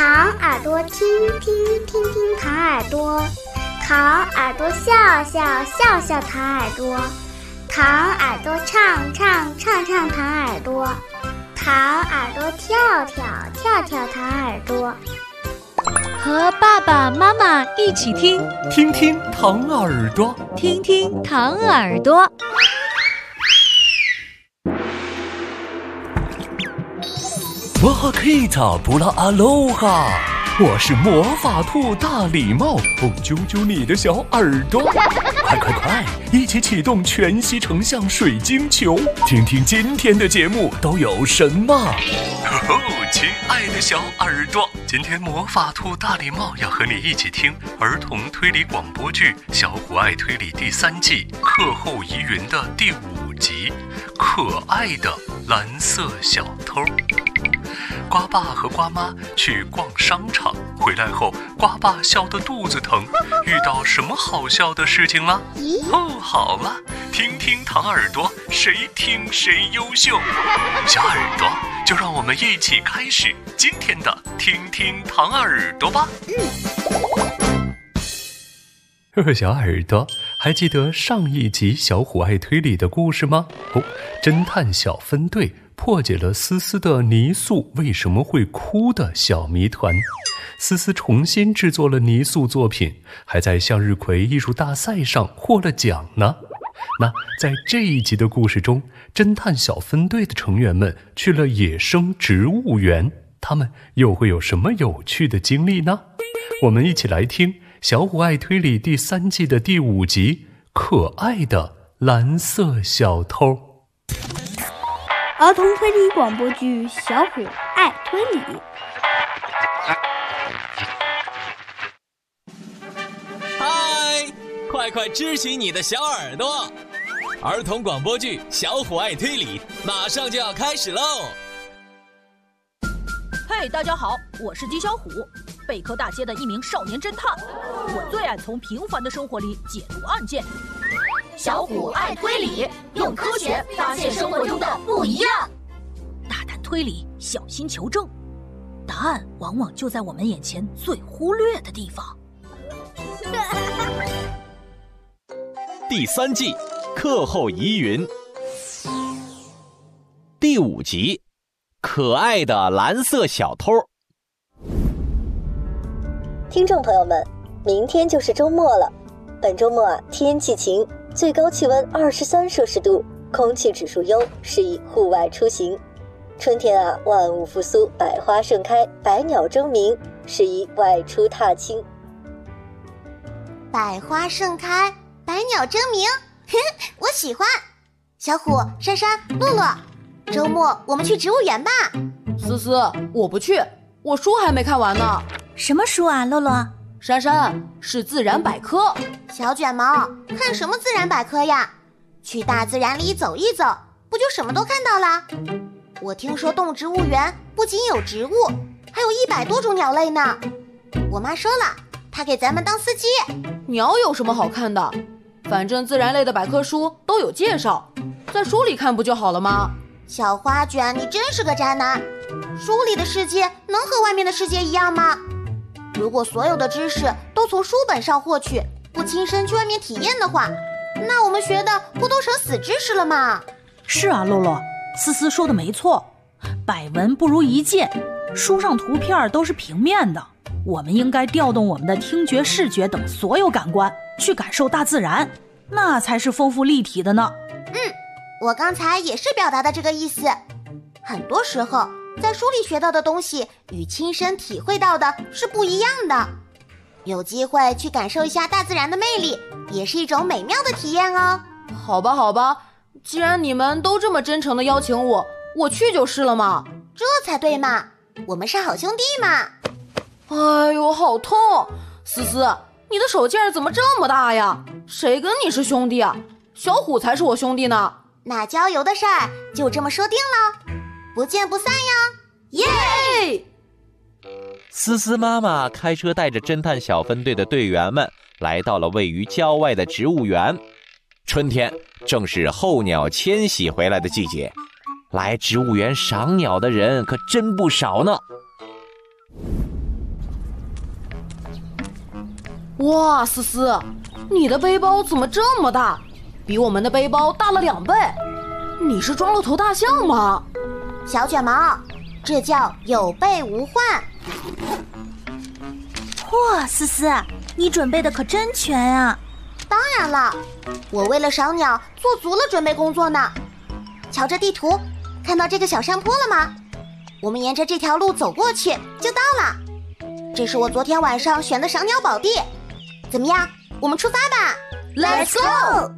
糖耳朵听听听听糖耳朵，糖耳朵笑笑笑笑糖耳朵，糖耳朵唱唱唱唱糖耳朵，糖耳朵跳跳跳跳糖耳朵。 和爸爸妈妈一起听， 听听糖耳朵， 听听糖耳朵。 哇哈 Kita 布拉阿罗哈，我是魔法兔大礼帽，揪揪你的小耳朵，快快快，一起启动全息成像水晶球，听听今天的节目都有什么。亲爱的小耳朵，今天魔法兔大礼帽要和你一起听儿童推理广播剧《小虎爱推理》第3季课后疑云的第5集，可爱的蓝色小偷。瓜爸和瓜妈去逛商场，回来后瓜爸笑得肚子疼，遇到什么好笑的事情了？好了，听听糖耳朵，谁听谁优秀。小耳朵，就让我们一起开始今天的听听糖耳朵吧。小耳朵，还记得上一集小虎爱推理的故事吗？侦探小分队破解了思思的泥塑为什么会哭的小谜团，思思重新制作了泥塑作品，还在向日葵艺术大赛上获了奖呢。那在这一集的故事中，侦探小分队的成员们去了野生植物园，他们又会有什么有趣的经历呢？我们一起来听小虎爱推理第3季的第5集，可爱的蓝色小偷。 儿童推理广播剧《小虎爱推理》。 嗨，快快支起你的小耳朵！儿童广播剧《小虎爱推理》马上就要开始喽！ 嘿，大家好，我是金小虎，贝壳大街的一名少年侦探。我最爱从平凡的生活里解读案件。 小虎爱推理，用科学发现生活中的不一样。 大胆推理，小心求证，答案往往就在我们眼前最忽略的地方。 第3季课后疑云第5集，可爱的蓝色小偷。 听众朋友们，明天就是周末了。本周末天气晴，最高气温23摄氏度，空气指数优，适宜户外出行。春天万物复苏，百花盛开，百鸟争鸣，适宜外出踏青。 百花盛开，百鸟争鸣，我喜欢。小虎、珊珊、洛洛，周末我们去植物园吧。 思思，我不去，我书还没看完呢。 什么书啊，洛洛？ 珊珊，是自然百科。 小卷毛，看什么自然百科呀？去大自然里走一走，不就什么都看到了？我听说动植物园不仅有植物，还有100多种鸟类呢。我妈说了，她给咱们当司机。 鸟有什么好看的？反正自然类的百科书都有介绍，在书里看不就好了吗？ 小花卷，你真是个渣男。书里的世界能和外面的世界一样吗？如果所有的知识都从书本上获取，不亲身去外面体验的话，那我们学的不都成死知识了吗？ 是啊，洛洛，思思说的没错，百闻不如一见，书上图片都是平面的，我们应该调动我们的听觉、视觉等所有感官去感受大自然，那才是丰富立体的呢。 我刚才也是表达的这个意思。很多时候在书里学到的东西与亲身体会到的是不一样的，有机会去感受一下大自然的魅力，也是一种美妙的体验哦。 好吧好吧，既然你们都这么真诚地邀请我，我去就是了嘛。 这才对嘛，我们是好兄弟嘛。 哎呦，好痛！思思，你的手劲儿怎么这么大呀？谁跟你是兄弟啊？小虎才是我兄弟呢。 那郊游的事儿就这么说定了，不见不散呀！ 耶！ 思思妈妈开车带着侦探小分队的队员们来到了位于郊外的植物园。春天正是候鸟迁徙回来的季节，来植物园赏鸟的人可真不少呢。 哇，思思，你的背包怎么这么大？比我们的背包大了2倍。你是装了头大象吗？ 小卷毛，这叫有备无患。 嚯，思思，你准备的可真全啊！ 当然了，我为了赏鸟做足了准备工作呢。瞧这地图，看到这个小山坡了吗？我们沿着这条路走过去就到了。这是我昨天晚上选的赏鸟宝地。怎么样，我们出发吧 Let's go！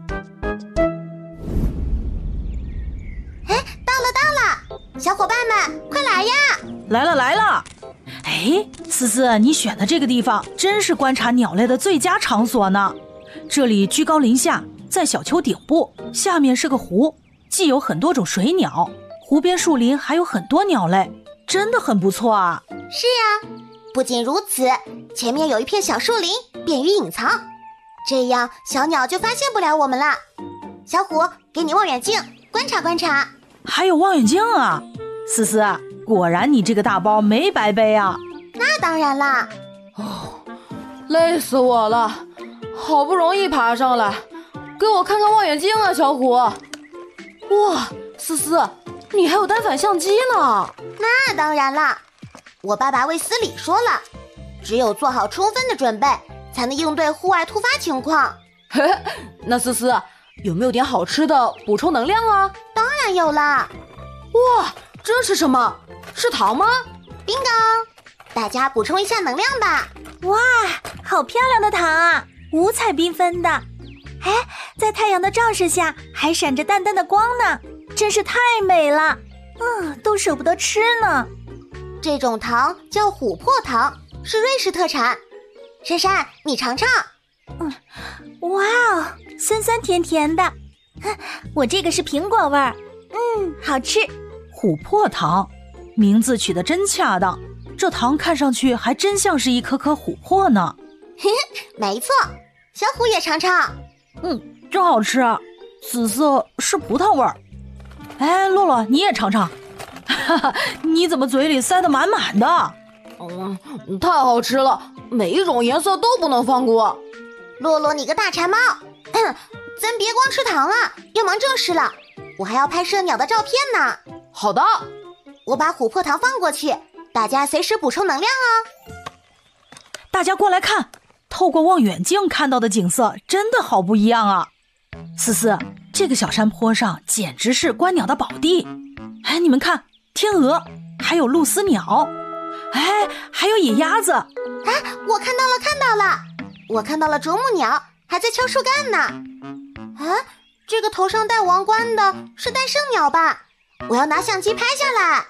哎，到了，小伙伴们快来呀！ 来了！哎，思思，你选的这个地方真是观察鸟类的最佳场所呢。这里居高临下，在小丘顶部，下面是个湖，既有很多种水鸟，湖边树林还有很多鸟类，真的很不错啊。 是啊，不仅如此，前面有一片小树林，便于隐藏，这样小鸟就发现不了我们了。小虎，给你望远镜，观察观察。 还有望远镜啊！思思，果然你这个大包没白背啊。 那当然啦。 累死我了，好不容易爬上来，给我看看望远镜啊，小虎。哇，思思，你还有单反相机呢。 那当然啦，我爸爸卫斯理说了，只有做好充分的准备，才能应对户外突发情况。 嘿嘿，那思思有没有点好吃的补充能量啊？ 当然有啦。 哇，这是什么？是糖吗？ bingo， 大家补充一下能量吧。 哇，好漂亮的糖啊，五彩缤纷的。哎，在太阳的照射下还闪着淡淡的光呢，真是太美了。都舍不得吃呢。 这种糖叫琥珀糖，是瑞士特产。珊珊，你尝尝。 哇哦，酸酸甜甜的。我这个是苹果味儿，好吃。 琥珀糖，名字取得真恰当。这糖看上去还真像是一颗颗琥珀呢。 没错，小虎也尝尝。 真好吃，紫色是葡萄味儿。哎，洛洛，你也尝尝。哈哈，你怎么嘴里塞得满满的？ 太好吃了，每一种颜色都不能放过。 洛洛，你个大馋猫，咱别光吃糖了，要忙正事了。我还要拍摄鸟的照片呢。 好的， 我把琥珀糖放过去，大家随时补充能量哦。 大家过来看，透过望远镜看到的景色真的好不一样啊！思思，这个小山坡上简直是观鸟的宝地。哎，你们看，天鹅，还有鹭鸶鸟，哎，还有野鸭子。 哎，我看到了，我看到了啄木鸟，还在敲树干呢。啊，这个头上戴王冠的是戴胜鸟吧？我要拿相机拍下来。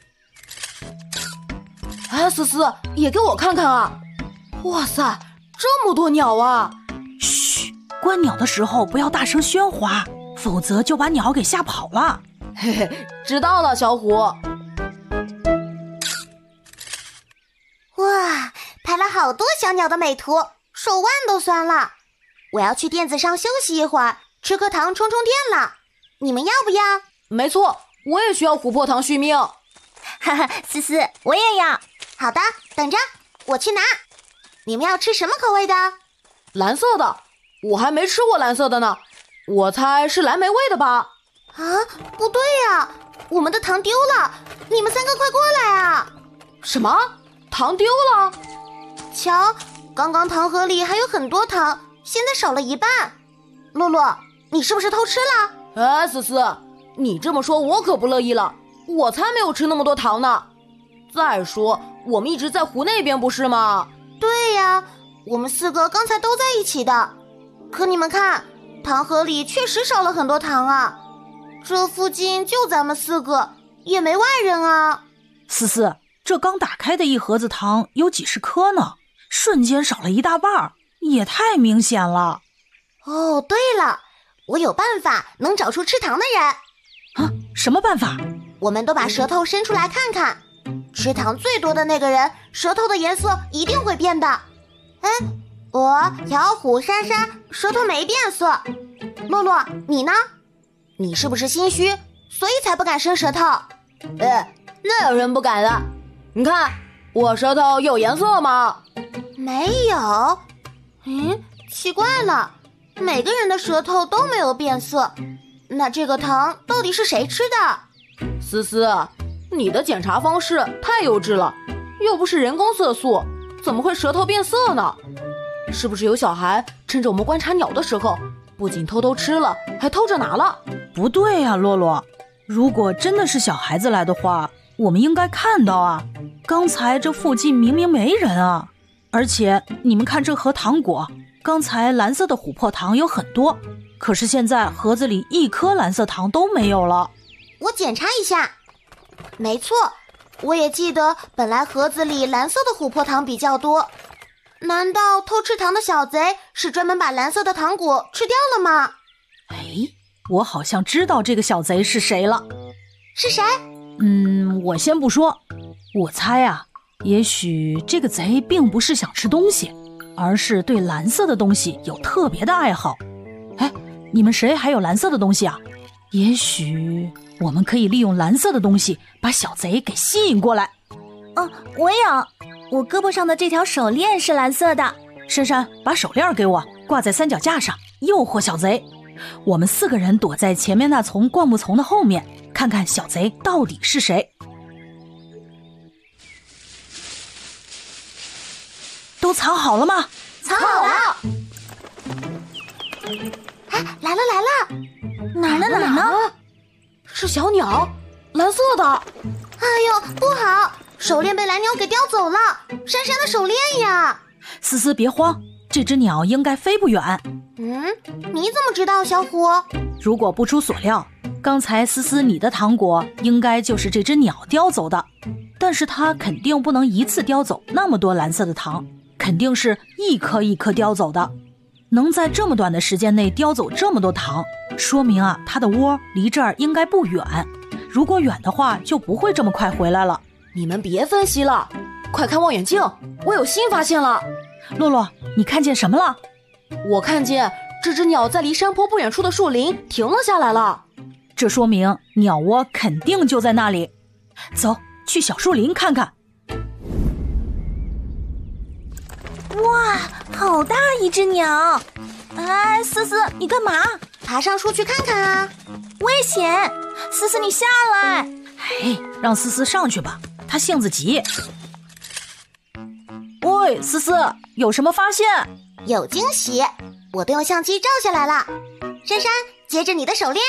哎，思思，也给我看看啊！哇塞，这么多鸟啊！ 嘘，观鸟的时候不要大声喧哗，否则就把鸟给吓跑了。 嘿嘿，知道了，小虎。 哇，拍了好多小鸟的美图，手腕都酸了。我要去垫子上休息一会儿，吃颗糖充充电了。你们要不要？ 没错，我也需要琥珀糖续命。 哈哈，思思，我也要。 好的，等着，我去拿。你们要吃什么口味的？ 蓝色的，我还没吃过蓝色的呢，我猜是蓝莓味的吧。 啊，不对呀，我们的糖丢了，你们3个快过来啊！ 什么？糖丢了？ 瞧，刚刚糖盒里还有很多糖，现在少了一半。洛洛，你是不是偷吃了？ 哎，思思，你这么说我可不乐意了，我才没有吃那么多糖呢。再说，我们一直在湖那边不是吗？ 对呀，我们4个刚才都在一起的。可你们看，糖盒里确实少了很多糖啊。这附近就咱们4个，也没外人啊。 思思，这刚打开的一盒子糖有几十颗呢，瞬间少了一大半，也太明显了。 哦，对了，我有办法能找出吃糖的人。 啊，什么办法？ 我们都把舌头伸出来看看，吃糖最多的那个人，舌头的颜色一定会变的。哎，我小虎珊珊舌头没变色。洛洛，你呢？你是不是心虚，所以才不敢伸舌头？ 那有人不敢的。你看，我舌头有颜色吗？ 没有。 奇怪了，每个人的舌头都没有变色，那这个糖到底是谁吃的？ 思思，你的检查方式太幼稚了，又不是人工色素，怎么会舌头变色呢？是不是有小孩趁着我们观察鸟的时候，不仅偷偷吃了，还偷着拿了？ 不对呀，洛洛，如果真的是小孩子来的话，我们应该看到啊。刚才这附近明明没人啊，而且你们看这盒糖果，刚才蓝色的琥珀糖有很多，可是现在盒子里一颗蓝色糖都没有了。 我检查一下，没错，我也记得本来盒子里蓝色的琥珀糖比较多。难道偷吃糖的小贼是专门把蓝色的糖果吃掉了吗？ 我好像知道这个小贼是谁了。 是谁？ 我先不说，我猜啊，也许这个贼并不是想吃东西，而是对蓝色的东西有特别的爱好。你们谁还有蓝色的东西啊？也许我们可以利用蓝色的东西把小贼给吸引过来。 我有，我胳膊上的这条手链是蓝色的。 珊珊，把手链给我，挂在三脚架上，诱惑小贼。我们4个人躲在前面那丛灌木丛的后面，看看小贼到底是谁。都藏好了吗？ 藏好了。来了！ 哪呢？ 是小鸟，蓝色的。 哎呦，不好，手链被蓝鸟给叼走了，珊珊的手链呀！ 思思别慌，这只鸟应该飞不远。 你怎么知道，小虎？ 如果不出所料，刚才思思你的糖果应该就是这只鸟叼走的，但是它肯定不能一次叼走那么多蓝色的糖，肯定是一颗一颗叼走的。能在这么短的时间内叼走这么多糖，说明啊，它的窝离这儿应该不远。如果远的话，就不会这么快回来了。 你们别分析了，快看望远镜，我有新发现了。 洛洛，你看见什么了？ 我看见这只鸟在离山坡不远处的树林停了下来了， 这说明鸟窝肯定就在那里。走，去小树林看看。 哇，好大一只鸟！思思，你干嘛？ 爬上树去看看啊！ 危险！思思，你下来！ 让思思上去吧，她性子急。喂，思思，有什么发现？ 有惊喜，我都用相机照下来了。珊珊，接着你的手链。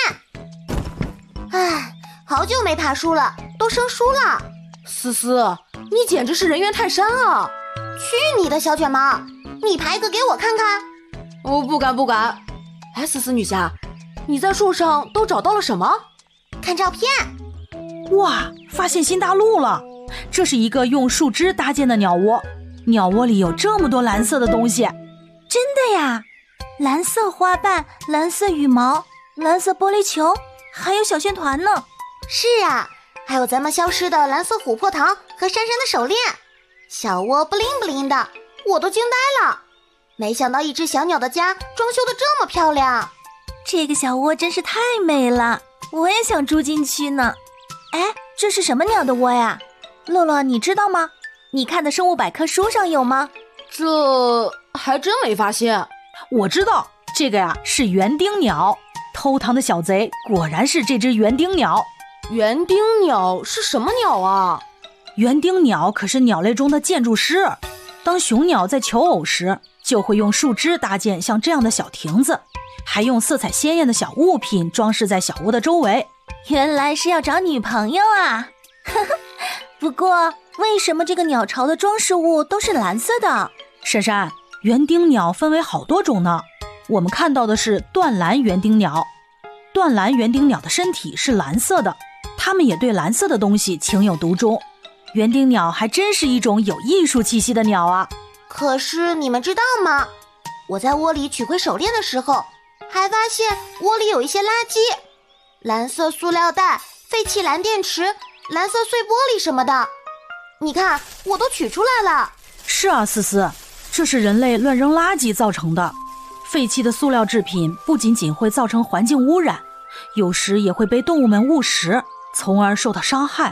好久没爬树了，都生疏了。 思思，你简直是人猿泰山啊！ 去你的小卷毛，你爬一个给我看看。 我不敢。思思女侠，你在树上都找到了什么？ 看照片。 哇，发现新大陆了！这是一个用树枝搭建的鸟窝，鸟窝里有这么多蓝色的东西。 真的呀，蓝色花瓣，蓝色羽毛，蓝色玻璃球，还有小线团呢。 是啊，还有咱们消失的蓝色琥珀糖和珊珊的手链。小窝不灵不灵的，我都惊呆了。没想到一只小鸟的家装修得这么漂亮。 这个小窝真是太美了，我也想住进去呢。这是什么鸟的窝呀？洛洛，你知道吗？你看的生物百科书上有吗？ 这还真没发现。 我知道，这个呀是园丁鸟。偷糖的小贼果然是这只园丁鸟。 园丁鸟是什么鸟啊？ 园丁鸟可是鸟类中的建筑师。当雄鸟在求偶时，就会用树枝搭建像这样的小亭子，还用色彩鲜艳的小物品装饰在小窝的周围。 原来是要找女朋友啊！不过为什么这个鸟巢的装饰物都是蓝色的？ 珊珊，园丁鸟分为好多种呢。我们看到的是断蓝园丁鸟。断蓝园丁鸟的身体是蓝色的，它们也对蓝色的东西情有独钟。园丁鸟还真是一种有艺术气息的鸟啊！ 可是你们知道吗？我在窝里取回手链的时候，还发现窝里有一些垃圾，蓝色塑料袋、废弃蓝电池、蓝色碎玻璃什么的。你看，我都取出来了。 是啊，思思，这是人类乱扔垃圾造成的。废弃的塑料制品不仅仅会造成环境污染，有时也会被动物们误食，从而受到伤害。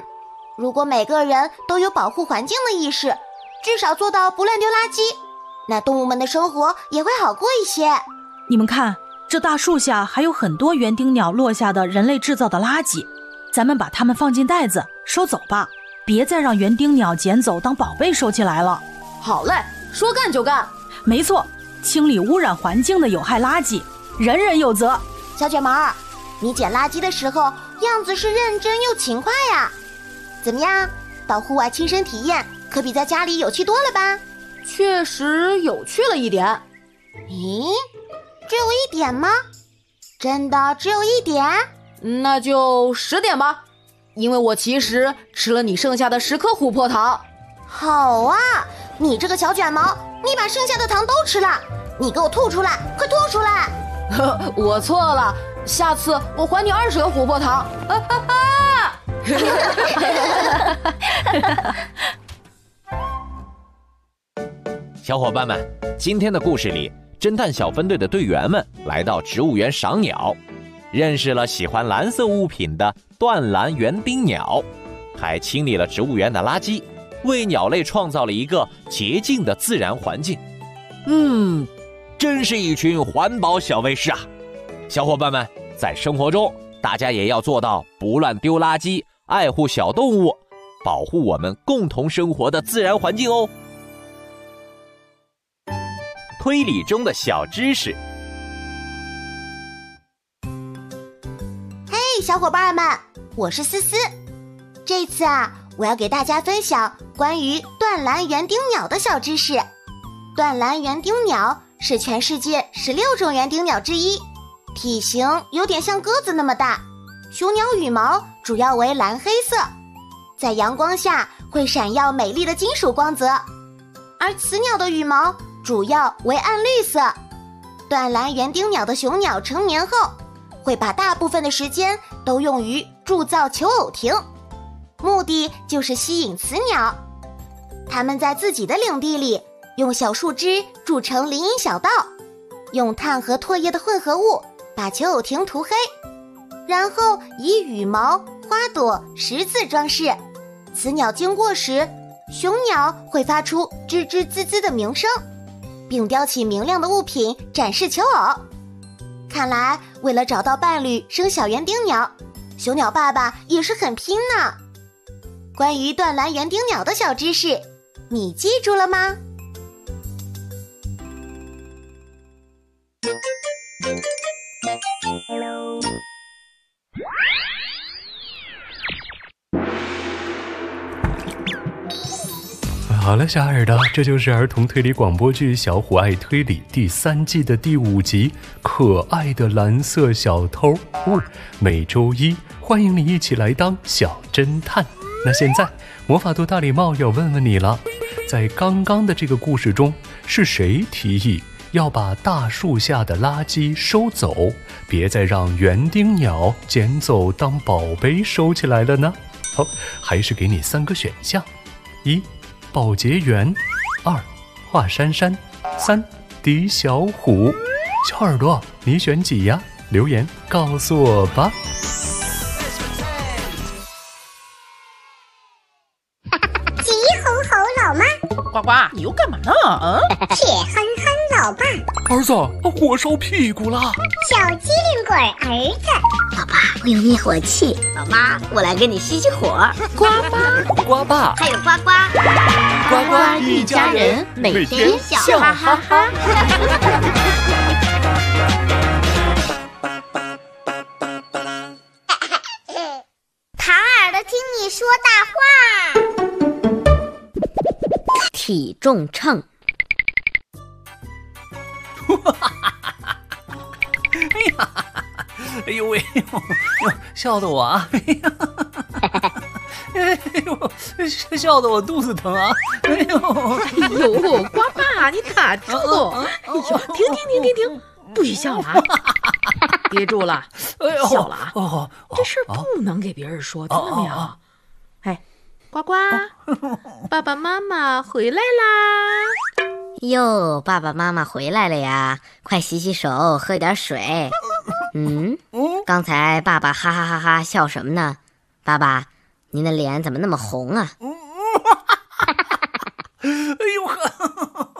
如果每个人都有保护环境的意识，至少做到不乱丢垃圾， 那动物们的生活也会好过一些。 你们看，这大树下还有很多园丁鸟落下的人类制造的垃圾，咱们把它们放进袋子收走吧，别再让园丁鸟捡走当宝贝收起来了。 好嘞，说干就干。 没错，清理污染环境的有害垃圾，人人有责。 小卷毛儿，你捡垃圾的时候样子是认真又勤快呀。怎么样，到户外亲身体验可比在家里有趣多了吧？ 确实有趣了一点。 咦，只有一点吗？真的只有一点？ 那就10点吧，因为我其实吃了你剩下的10颗琥珀糖。 好啊，你这个小卷毛，你把剩下的糖都吃了，你给我吐出来，快吐出来！ 我错了，下次我还你20个琥珀糖。 小伙伴们，今天的故事里，侦探小分队的队员们来到植物园赏鸟，认识了喜欢蓝色物品的断蓝园丁鸟，还清理了植物园的垃圾，为鸟类创造了一个洁净的自然环境。真是一群环保小卫士啊！小伙伴们，在生活中，大家也要做到不乱丢垃圾，爱护小动物，保护我们共同生活的自然环境哦。推理中的小知识。 嘿，小伙伴们，我是思思。这次啊，我要给大家分享关于断蓝园丁鸟的小知识。断蓝园丁鸟是全世界16种园丁鸟之一，体型有点像鸽子那么大，雄鸟羽毛主要为蓝黑色，在阳光下会闪耀美丽的金属光泽，而雌鸟的羽毛主要为暗绿色。断蓝园丁鸟的雄鸟成年后，会把大部分的时间都用于铸造求偶亭，目的就是吸引雌鸟。它们在自己的领地里用小树枝筑成林荫小道，用碳和唾液的混合物把求偶亭涂黑，然后以羽毛、花朵、十字装饰。雌鸟经过时，雄鸟会发出吱吱滋滋的鸣声，并叼起明亮的物品展示求偶。看来为了找到伴侣生小园丁鸟，雄鸟爸爸也是很拼呢。关于断蓝园丁鸟的小知识，你记住了吗？ 好了，小耳朵，这就是儿童推理广播剧《小虎爱推理》第3季的第5集《可爱的蓝色小偷》。每周一欢迎你一起来当小侦探。那现在魔法兔大礼帽要问问你了，在刚刚的这个故事中，是谁提议要把大树下的垃圾收走，别再让园丁鸟捡走当宝贝收起来了呢？好，还是给你3个选项：1. 保洁员，2. 华珊珊，3. 狄小虎。小耳朵，你选几呀？留言告诉我吧。 急吼吼老妈， 呱呱，你又干嘛呢？ 铁憨憨老爸， 儿子，火烧屁股了。 小机灵鬼儿子，老爸，我有灭火器。老妈，我来给你熄熄火。 呱妈， 呱爸， 还有呱呱， 呱呱一家人，每天笑哈哈哈。 唐耳朵听你说大话。 体重秤。 哎呦喂，笑得我啊！哎呦，笑得我肚子疼啊！哎呦， 呱爸，你打住！哎呦，停，不许笑了啊！憋住了，笑了啊！这事儿不能给别人说，听到没有？哎，呱呱，爸爸妈妈回来啦！ 哟，爸爸妈妈回来了呀！快洗洗手，喝点水。刚才爸爸哈哈哈哈笑什么呢？爸爸，您的脸怎么那么红啊？ 哎呦呵，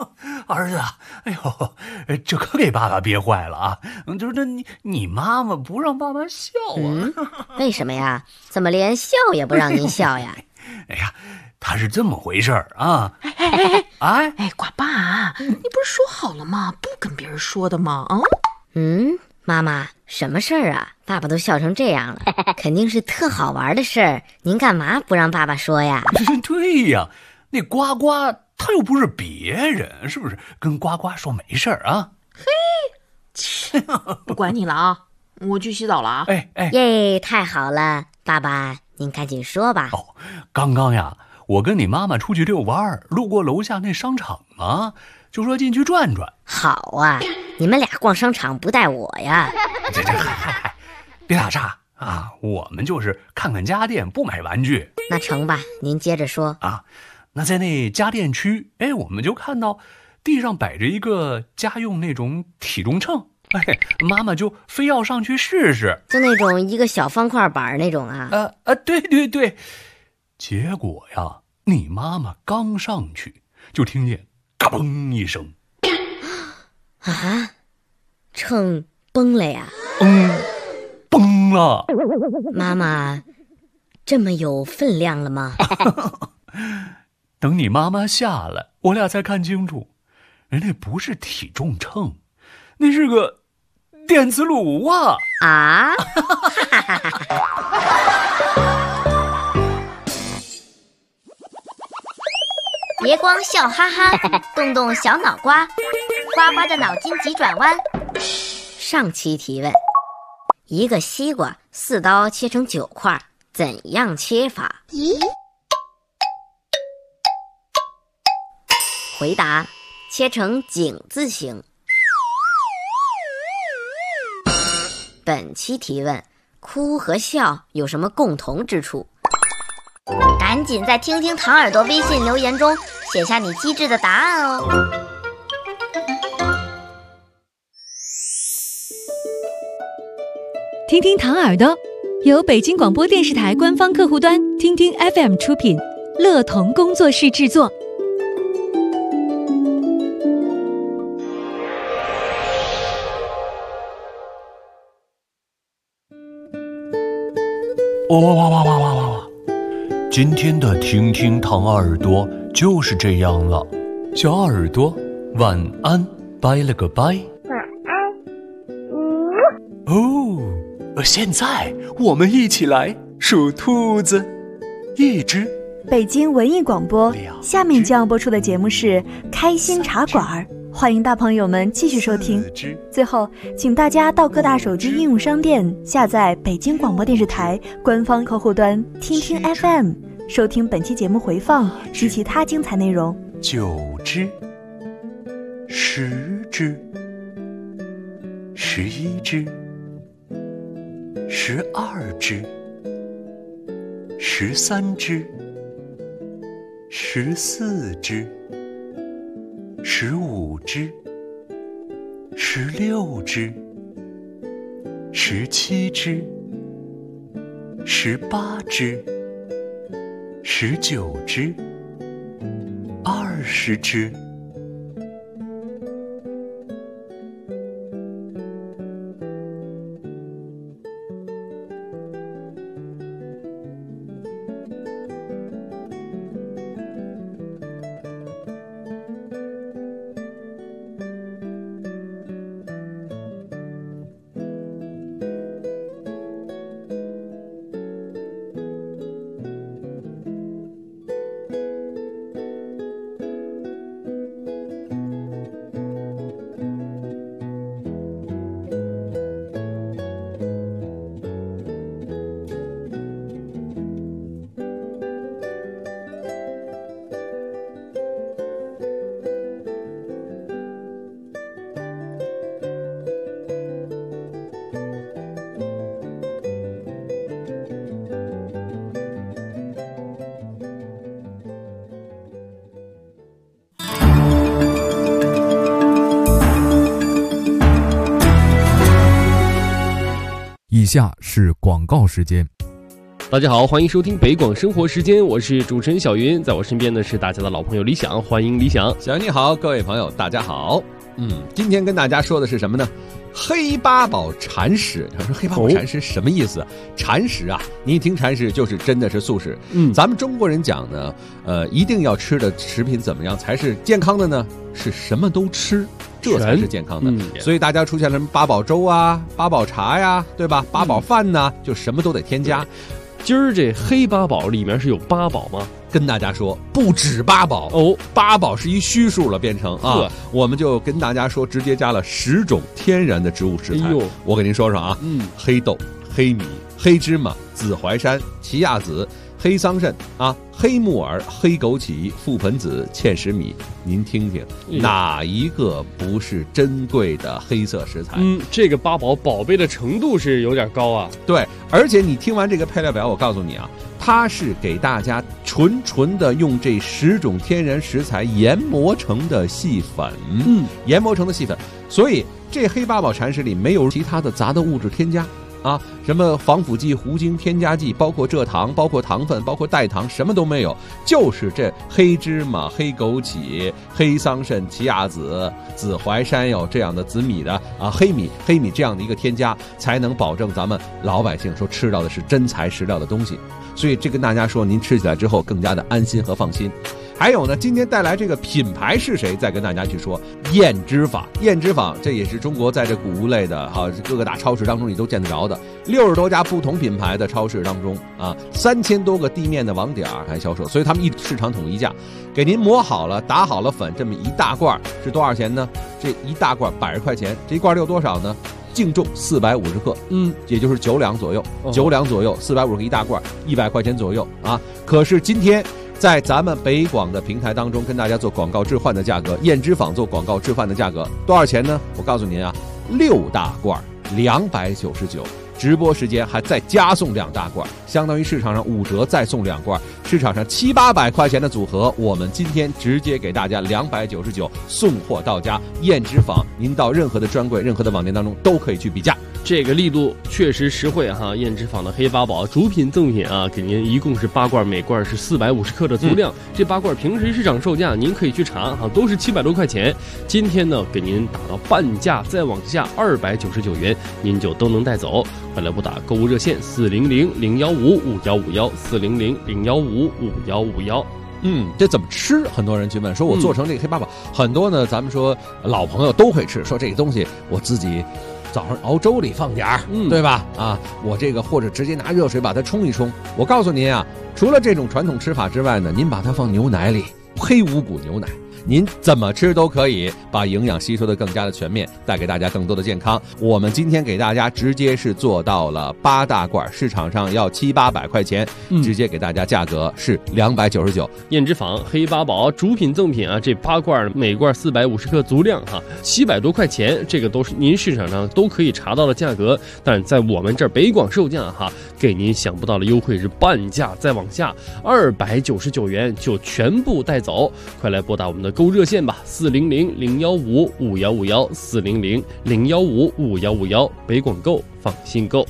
儿子，哎呦，这可给爸爸憋坏了啊！就是你妈妈不让爸爸笑啊？ 为什么呀？怎么连笑也不让您笑呀？ 哎呀，他是这么回事儿啊！ 瓜爸，你不是说好了吗？不跟别人说的吗？啊？ 妈妈，什么事儿啊？爸爸都笑成这样了，肯定是特好玩的事儿。您干嘛不让爸爸说呀？ 对呀，那呱呱他又不是别人，是不是？跟呱呱说没事儿啊。 嘿，不管你了啊，我去洗澡了啊。 耶，太好了，爸爸，您赶紧说吧。 刚刚呀，我跟你妈妈出去遛弯，路过楼下那商场嘛，就说进去转转。 好啊，你们俩逛商场不带我呀？ 别打岔啊！我们就是看看家电，不买玩具。 那成吧，您接着说啊。那在那家电区，我们就看到地上摆着一个家用那种体重秤，妈妈就非要上去试试， 就那种一个小方块板那种啊。 对。结果呀，你妈妈刚上去，就听见嘎嘣一声， 啊，秤崩了呀？ 崩了。 妈妈，这么有分量了吗？ 等你妈妈下来，我俩才看清楚，那不是体重秤，那是个电磁炉啊！ 啊！ 别光笑哈哈，动动小脑瓜，呱呱的脑筋急转弯。 上期提问：一个西瓜4刀切成9块，怎样切法？回答：切成井字形。本期提问：哭和笑有什么共同之处？ 赶紧在听听糖耳朵微信留言中写下你机智的答案哦。 听听糖耳朵由北京广播电视台官方客户端听听 FM 出品，乐童工作室制作。 哇！今天的听听糖耳朵就是这样了，小耳朵晚安，拜了个拜。 晚安。现在我们一起来数兔子，1只。 北京文艺广播，下面将要播出的节目是开心茶馆，欢迎大朋友们继续收听。最后，请大家到各大手机应用商店下载北京广播电视台官方客户端听听 FM， 收听本期节目回放及其他精彩内容。 9只，10只，11只，12只，13只，14只，15只，16只，17只，18只，19只，20只。 以下是广告时间。 大家好，欢迎收听北广生活时间，我是主持人小云，在我身边呢是大家的老朋友李想，欢迎李想。 小云你好，各位朋友大家好。今天跟大家说的是什么呢？黑八宝禅食。他说黑八宝禅食什么意思？禅食啊，你一听禅食就是真的是素食。咱们中国人讲呢，一定要吃的食品怎么样才是健康的呢？是什么都吃，这才是健康的。所以大家出现了什么八宝粥啊、八宝茶呀，对吧？八宝饭呐，就什么都得添加。 今儿这黑八宝里面是有八宝吗？ 跟大家说不止八宝哦，八宝是一虚数了，变成啊，我们就跟大家说直接加了10种天然的植物食材。我给您说说啊，黑豆、黑米、黑芝麻、紫淮山、奇亚籽、黑桑葚啊，黑木耳、黑枸杞、覆盆子、芡实米，您听听哪一个不是珍贵的黑色食材？ 这个八宝宝贝的程度是有点高啊。 对，而且你听完这个配料表，我告诉你啊，它是给大家纯的用这10种天然食材研磨成的细粉，研磨成的细粉，所以这黑八宝禅食里没有其他的杂的物质添加。啊，什么防腐剂、糊精、添加剂，包括蔗糖、包括糖分、包括代糖，什么都没有，就是这黑芝麻、黑枸杞、黑桑葚、奇亚籽、紫淮山有这样的紫米的啊，黑米这样的一个添加，才能保证咱们老百姓说吃到的是真材实料的东西。所以这跟大家说，您吃起来之后更加的安心和放心。还有呢，今天带来这个品牌是谁？再跟大家去说燕之坊。燕之坊这也是中国在这谷物类的各个大超市当中你都见得着的，60多家不同品牌的超市当中啊，3000多个地面的网点还销售，所以他们市场统一价，给您磨好了、打好了粉，这么一大罐是多少钱呢？这一大罐100块钱，这一罐有多少呢？净重450克，也就是9两左右，9两左右，450克一大罐，100块钱左右啊。可是今天在咱们北广的平台当中跟大家做广告置换的价格，燕之坊做广告置换的价格多少钱呢？我告诉您啊，6大罐299，直播时间还再加送2大罐，相当于市场上5折再送2罐，市场上700-800块钱的组合，我们今天直接给大家299送货到家。燕之坊，您到任何的专柜、任何的网店当中都可以去比价。 这个力度确实实惠哈！燕之坊的黑八宝主品赠品啊，给您一共是8罐，每罐是450克的足量。这8罐平时市场售价您可以去查哈，都是700多块钱。今天呢，给您打到半价，再往下299元，您就都能带走。快来拨打购物热线400-015-5151，400-015-5151。 这怎么吃？很多人去问，说我做成这个黑八宝，很多呢，咱们说老朋友都会吃，说这个东西我自己早上熬粥里放点儿，对吧？啊，我这个或者直接拿热水把它冲一冲。我告诉您啊，除了这种传统吃法之外呢，您把它放牛奶里，黑五谷牛奶，您怎么吃都可以，把营养吸收的更加的全面，带给大家更多的健康。我们今天给大家直接是做到了8大罐，市场上要700-800块钱，直接给大家价格是299。 燕之坊黑八宝主品赠品啊，这8罐每罐450克足量哈，700多块钱，这个都是您市场上都可以查到的价格，但在我们这儿北广售价哈，给您想不到的优惠是半价，再往下299元就全部带走。快来拨打我们的购物热线吧，400-015-5151，400-015-5151，北广购，放心购。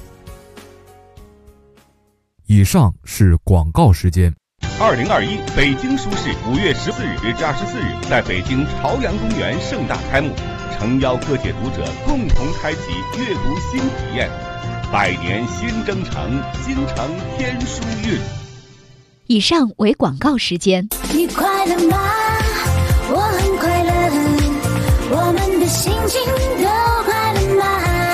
以上是广告时间。 2021北京书市5月14日至24日在北京朝阳公园盛大开幕，诚邀各界读者共同开启阅读新体验。百年新征程，京城天书韵。 以上为广告时间。 你快乐吗？我很快乐，我们的心情都快乐吗？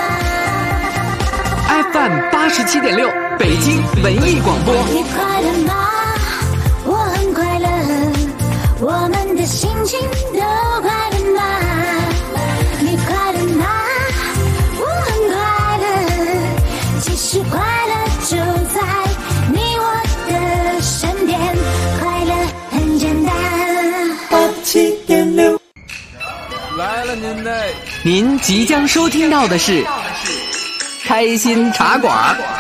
FM 87.6北京文艺广播。 你快乐吗？我很快乐，我们的心情都快乐吗？你快乐吗？我很快乐，其实快乐就在你我的身边，快乐很简单。87.6 来了您即将收听到的是开心茶馆。